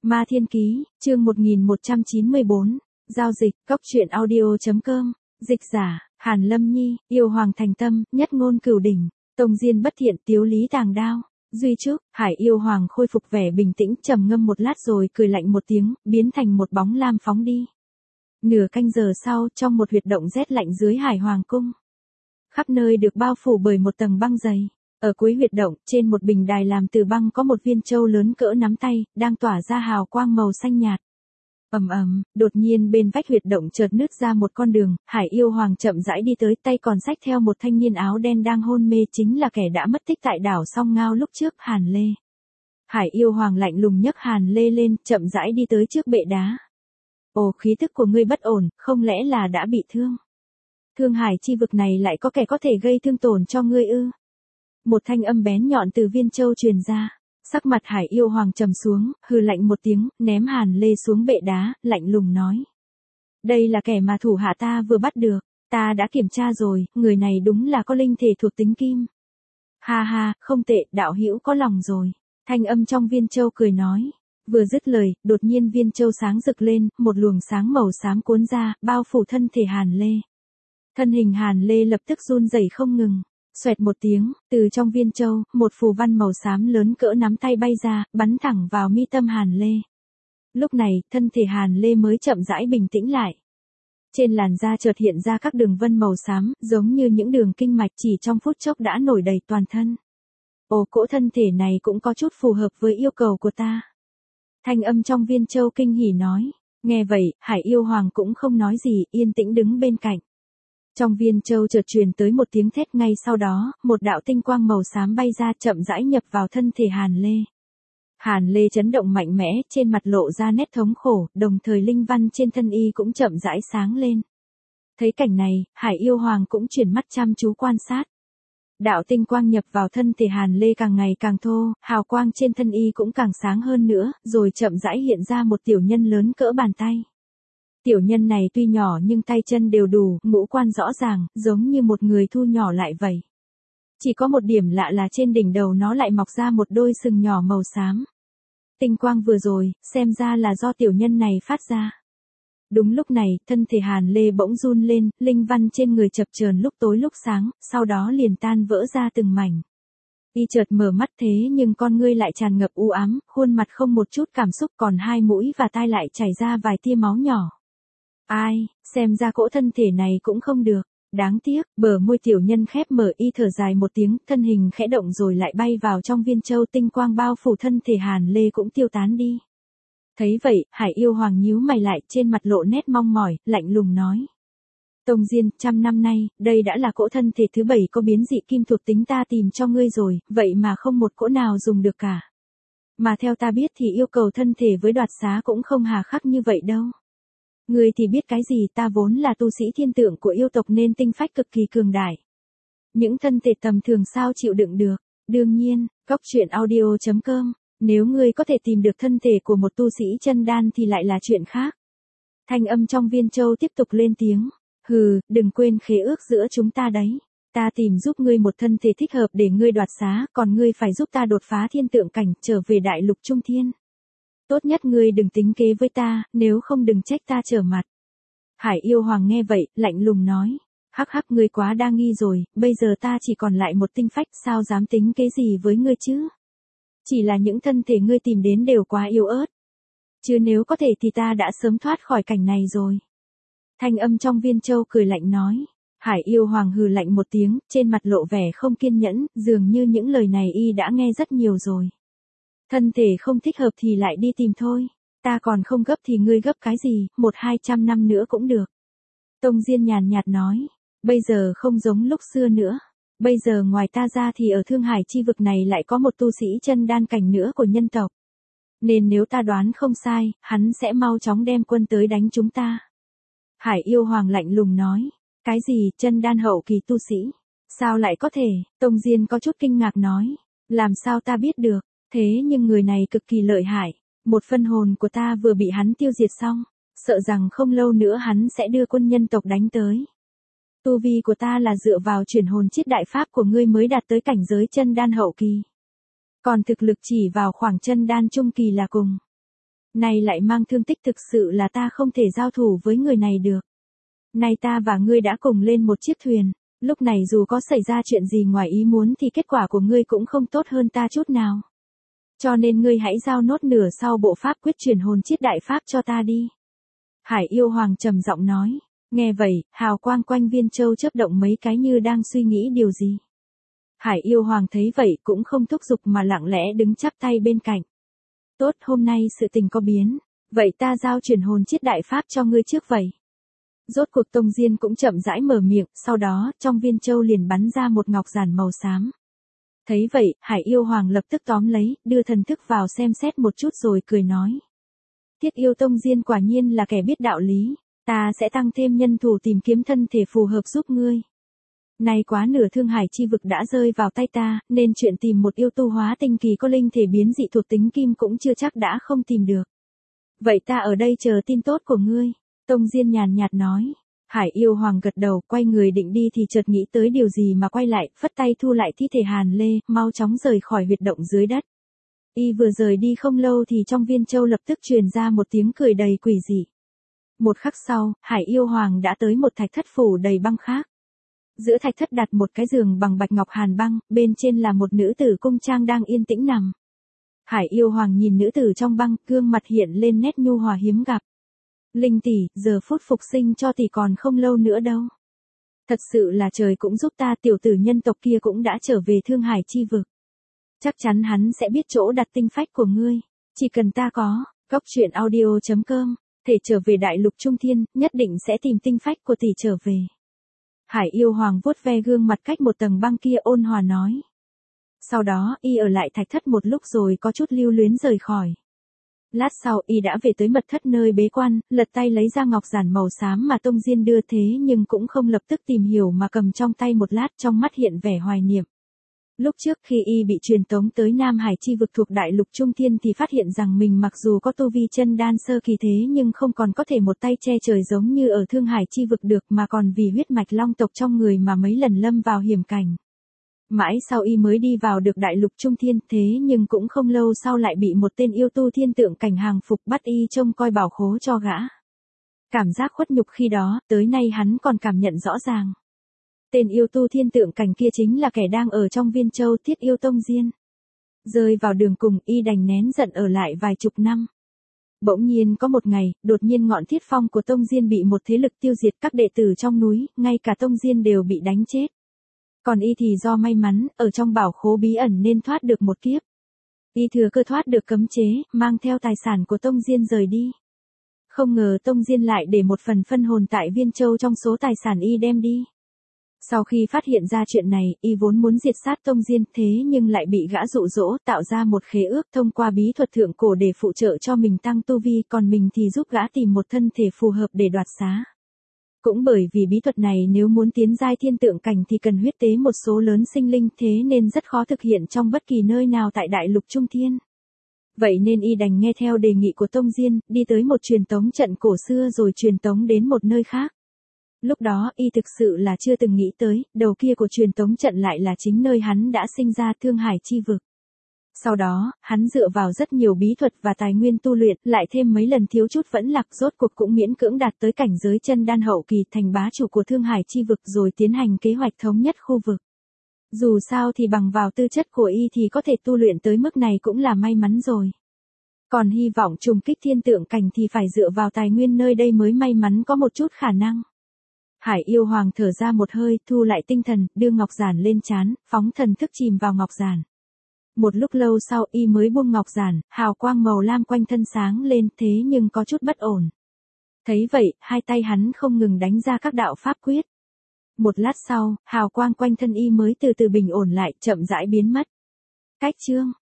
Ma Thiên Ký, chương 1194, giao dịch, cốc truyện audio.com, dịch giả, Hàn Lâm Nhi, yêu hoàng thành tâm, nhất ngôn cửu đỉnh, tông diên bất thiện, tiếu lý tàng đao. Duy trước, Hải yêu hoàng khôi phục vẻ bình tĩnh, trầm ngâm một lát rồi cười lạnh một tiếng, biến thành một bóng lam phóng đi. Nửa canh giờ sau, trong một huyệt động rét lạnh dưới Hải hoàng cung, khắp nơi được bao phủ bởi một tầng băng dày. Ở cuối huyệt động, trên một bình đài làm từ băng có một viên châu lớn cỡ nắm tay, đang tỏa ra hào quang màu xanh nhạt. Ầm ầm, đột nhiên bên vách huyệt động chợt nứt ra một con đường, Hải yêu hoàng chậm rãi đi tới, tay còn xách theo một thanh niên áo đen đang hôn mê, chính là kẻ đã mất tích tại đảo Song Ngao lúc trước, Hàn Lê. Hải yêu hoàng lạnh lùng nhấc Hàn Lê lên, chậm rãi đi tới trước bệ đá. Ồ, khí tức của ngươi bất ổn, không lẽ là đã bị thương? Thương hải chi vực này lại có kẻ có thể gây thương tổn cho ngươi ư? Một thanh âm bén nhọn từ viên châu truyền ra. Sắc mặt Hải yêu hoàng trầm xuống, hừ lạnh một tiếng, ném Hàn Lê xuống bệ đá, lạnh lùng nói. Đây là kẻ mà thủ hạ ta vừa bắt được, ta đã kiểm tra rồi, người này đúng là có linh thể thuộc tính kim. Ha ha, không tệ, đạo hữu có lòng rồi. Thanh âm trong viên châu cười nói. Vừa dứt lời, đột nhiên viên châu sáng rực lên, một luồng sáng màu xám cuốn ra, bao phủ thân thể Hàn Lê. Thân hình Hàn Lê lập tức run rẩy không ngừng. Xoẹt một tiếng, từ trong viên châu, một phù văn màu xám lớn cỡ nắm tay bay ra, bắn thẳng vào mi tâm Hàn Lê. Lúc này, thân thể Hàn Lê mới chậm rãi bình tĩnh lại. Trên làn da chợt hiện ra các đường vân màu xám, giống như những đường kinh mạch, chỉ trong phút chốc đã nổi đầy toàn thân. Ồ, cỗ thân thể này cũng có chút phù hợp với yêu cầu của ta. Thanh âm trong viên châu kinh hỉ nói. Nghe vậy, Hải yêu hoàng cũng không nói gì, yên tĩnh đứng bên cạnh. Trong viên châu chợt truyền tới một tiếng thét, ngay sau đó, một đạo tinh quang màu xám bay ra, chậm rãi nhập vào thân thể Hàn Lê. Hàn Lê chấn động mạnh mẽ, trên mặt lộ ra nét thống khổ, đồng thời linh văn trên thân y cũng chậm rãi sáng lên. Thấy cảnh này, Hải yêu hoàng cũng chuyển mắt chăm chú quan sát. Đạo tinh quang nhập vào thân thể Hàn Lê càng ngày càng thô, hào quang trên thân y cũng càng sáng hơn nữa, rồi chậm rãi hiện ra một tiểu nhân lớn cỡ bàn tay. Tiểu nhân này tuy nhỏ nhưng tay chân đều đủ, ngũ quan rõ ràng, giống như một người thu nhỏ lại vậy. Chỉ có một điểm lạ là trên đỉnh đầu nó lại mọc ra một đôi sừng nhỏ màu xám. Tinh quang vừa rồi, xem ra là do tiểu nhân này phát ra. Đúng lúc này, thân thể Hàn Lê bỗng run lên, linh văn trên người chập chờn lúc tối lúc sáng, sau đó liền tan vỡ ra từng mảnh. Y chợt mở mắt thế nhưng con ngươi lại tràn ngập u ám, khuôn mặt không một chút cảm xúc, còn hai mũi và tai lại chảy ra vài tia máu nhỏ. Ai, xem ra cỗ thân thể này cũng không được, đáng tiếc, bờ môi tiểu nhân khép mở, y thở dài một tiếng, thân hình khẽ động rồi lại bay vào trong viên châu, tinh quang bao phủ thân thể Hàn Lê cũng tiêu tán đi. Thấy vậy, Hải yêu hoàng nhíu mày lại, trên mặt lộ nét mong mỏi, lạnh lùng nói. Tông Diên, 100 năm nay, đây đã là cỗ thân thể thứ 7 có biến dị kim thuộc tính ta tìm cho ngươi rồi, vậy mà không một cỗ nào dùng được cả. Mà theo ta biết thì yêu cầu thân thể với đoạt xá cũng không hà khắc như vậy đâu. Ngươi thì biết cái gì, ta vốn là tu sĩ thiên tượng của yêu tộc nên tinh phách cực kỳ cường đại. Những thân thể tầm thường sao chịu đựng được. Đương nhiên, cốc truyện audio.com, nếu ngươi có thể tìm được thân thể của một tu sĩ chân đan thì lại là chuyện khác. Thanh âm trong viên châu tiếp tục lên tiếng. Hừ, đừng quên khế ước giữa chúng ta đấy. Ta tìm giúp ngươi một thân thể thích hợp để ngươi đoạt xá, còn ngươi phải giúp ta đột phá thiên tượng cảnh, trở về đại lục trung thiên. Tốt nhất ngươi đừng tính kế với ta, nếu không đừng trách ta trở mặt. Hải yêu hoàng nghe vậy, lạnh lùng nói. Hắc hắc, ngươi quá đa nghi rồi, bây giờ ta chỉ còn lại một tinh phách, sao dám tính kế gì với ngươi chứ? Chỉ là những thân thể ngươi tìm đến đều quá yếu ớt. Chứ nếu có thể thì ta đã sớm thoát khỏi cảnh này rồi. Thanh âm trong viên châu cười lạnh nói. Hải yêu hoàng hừ lạnh một tiếng, trên mặt lộ vẻ không kiên nhẫn, dường như những lời này y đã nghe rất nhiều rồi. Thân thể không thích hợp thì lại đi tìm thôi. Ta còn không gấp thì ngươi gấp cái gì, 100-200 năm nữa cũng được. Tông Diên nhàn nhạt nói. Bây giờ không giống lúc xưa nữa. Bây giờ ngoài ta ra thì ở Thương Hải chi vực này lại có một tu sĩ chân đan cảnh nữa của nhân tộc. Nên nếu ta đoán không sai, hắn sẽ mau chóng đem quân tới đánh chúng ta. Hải yêu hoàng lạnh lùng nói. Cái gì, chân đan hậu kỳ tu sĩ? Sao lại có thể? Tông Diên có chút kinh ngạc nói. Làm sao ta biết được? Thế nhưng người này cực kỳ lợi hại. Một phân hồn của ta vừa bị hắn tiêu diệt xong. Sợ rằng không lâu nữa hắn sẽ đưa quân nhân tộc đánh tới. Tu vi của ta là dựa vào chuyển hồn chiết đại pháp của ngươi mới đạt tới cảnh giới chân đan hậu kỳ. Còn thực lực chỉ vào khoảng chân đan trung kỳ là cùng. Này lại mang thương tích, thực sự là ta không thể giao thủ với người này được. Này ta và ngươi đã cùng lên một chiếc thuyền, lúc này dù có xảy ra chuyện gì ngoài ý muốn thì kết quả của ngươi cũng không tốt hơn ta chút nào. Cho nên ngươi hãy giao nốt nửa sau bộ pháp quyết truyền hồn chiết đại pháp cho ta đi. Hải yêu hoàng trầm giọng nói. Nghe vậy, hào quang quanh viên châu chớp động mấy cái như đang suy nghĩ điều gì. Hải yêu hoàng thấy vậy cũng không thúc giục mà lặng lẽ đứng chắp tay bên cạnh. Tốt, hôm nay sự tình có biến, vậy ta giao truyền hồn chiết đại pháp cho ngươi trước vậy. Rốt cuộc Tông Diên cũng chậm rãi mở miệng, sau đó, trong viên châu liền bắn ra một ngọc giản màu xám. Thấy vậy, Hải yêu hoàng lập tức tóm lấy, đưa thần thức vào xem xét một chút rồi cười nói. Thiết yêu Tông Diên quả nhiên là kẻ biết đạo lý, ta sẽ tăng thêm nhân thủ tìm kiếm thân thể phù hợp giúp ngươi. Nay quá nửa Thương Hải chi vực đã rơi vào tay ta, nên chuyện tìm một yêu tu hóa tinh kỳ có linh thể biến dị thuộc tính kim cũng chưa chắc đã không tìm được. Vậy ta ở đây chờ tin tốt của ngươi, Tông Diên nhàn nhạt nói. Hải yêu hoàng gật đầu, quay người định đi thì chợt nghĩ tới điều gì mà quay lại, phất tay thu lại thi thể Hàn Lê, mau chóng rời khỏi huyệt động dưới đất. Y vừa rời đi không lâu thì trong viên châu lập tức truyền ra một tiếng cười đầy quỷ dị. Một khắc sau, Hải yêu hoàng đã tới một thạch thất phủ đầy băng khác. Giữa thạch thất đặt một cái giường bằng bạch ngọc hàn băng, bên trên là một nữ tử cung trang đang yên tĩnh nằm. Hải yêu hoàng nhìn nữ tử trong băng, gương mặt hiện lên nét nhu hòa hiếm gặp. Linh tỷ, giờ phút phục sinh cho tỷ còn không lâu nữa đâu. Thật sự là trời cũng giúp ta, tiểu tử nhân tộc kia cũng đã trở về Thương Hải chi vực. Chắc chắn hắn sẽ biết chỗ đặt tinh phách của ngươi. Chỉ cần ta có, goctruyện.audio.com, thể trở về đại lục Trung Thiên, nhất định sẽ tìm tinh phách của tỷ trở về. Hải yêu hoàng vuốt ve gương mặt cách một tầng băng kia ôn hòa nói. Sau đó, y ở lại thạch thất một lúc rồi có chút lưu luyến rời khỏi. Lát sau y đã về tới mật thất nơi bế quan, lật tay lấy ra ngọc giản màu xám mà Tông Diên đưa thế nhưng cũng không lập tức tìm hiểu mà cầm trong tay một lát, trong mắt hiện vẻ hoài niệm. Lúc trước khi y bị truyền tống tới Nam Hải chi vực thuộc đại lục Trung Thiên thì phát hiện rằng mình mặc dù có tu vi chân đan sơ kỳ thế nhưng không còn có thể một tay che trời giống như ở Thương Hải chi vực được, mà còn vì huyết mạch long tộc trong người mà mấy lần lâm vào hiểm cảnh. Mãi sau y mới đi vào được đại lục Trung Thiên, thế nhưng cũng không lâu sau lại bị một tên yêu tu thiên tượng cảnh hàng phục bắt y trông coi bảo khố cho gã. Cảm giác khuất nhục khi đó, tới nay hắn còn cảm nhận rõ ràng. Tên yêu tu thiên tượng cảnh kia chính là kẻ đang ở trong viên châu Thiết yêu Tông Diên. Rơi vào đường cùng, y đành nén giận ở lại vài chục năm. Bỗng nhiên có một ngày, đột nhiên ngọn thiết phong của Tông Diên bị một thế lực tiêu diệt, các đệ tử trong núi, ngay cả Tông Diên đều bị đánh chết. Còn y thì do may mắn, ở trong bảo khố bí ẩn nên thoát được một kiếp. Y thừa cơ thoát được cấm chế, mang theo tài sản của Tông Diên rời đi. Không ngờ Tông Diên lại để một phần phân hồn tại viên châu trong số tài sản y đem đi. Sau khi phát hiện ra chuyện này, y vốn muốn diệt sát Tông Diên, thế nhưng lại bị gã dụ dỗ tạo ra một khế ước thông qua bí thuật thượng cổ để phụ trợ cho mình tăng tu vi, còn mình thì giúp gã tìm một thân thể phù hợp để đoạt xá. Cũng bởi vì bí thuật này nếu muốn tiến giai thiên tượng cảnh thì cần huyết tế một số lớn sinh linh, thế nên rất khó thực hiện trong bất kỳ nơi nào tại đại lục Trung Thiên. Vậy nên y đành nghe theo đề nghị của Tông Diên, đi tới một truyền tống trận cổ xưa rồi truyền tống đến một nơi khác. Lúc đó y thực sự là chưa từng nghĩ tới, đầu kia của truyền tống trận lại là chính nơi hắn đã sinh ra, Thương Hải chi vực. Sau đó, hắn dựa vào rất nhiều bí thuật và tài nguyên tu luyện, lại thêm mấy lần thiếu chút vẫn lạc, rốt cuộc cũng miễn cưỡng đạt tới cảnh giới chân đan hậu kỳ, thành bá chủ của Thương Hải chi vực rồi tiến hành kế hoạch thống nhất khu vực. Dù sao thì bằng vào tư chất của y thì có thể tu luyện tới mức này cũng là may mắn rồi. Còn hy vọng trùng kích thiên tượng cảnh thì phải dựa vào tài nguyên nơi đây mới may mắn có một chút khả năng. Hải yêu hoàng thở ra một hơi, thu lại tinh thần, đưa ngọc giản lên trán, phóng thần thức chìm vào ngọc giản. Một lúc lâu sau y mới buông ngọc giản, hào quang màu lam quanh thân sáng lên, thế nhưng có chút bất ổn. Thấy vậy, hai tay hắn không ngừng đánh ra các đạo pháp quyết. Một lát sau, hào quang quanh thân y mới từ từ bình ổn lại, chậm rãi biến mất. Cách chương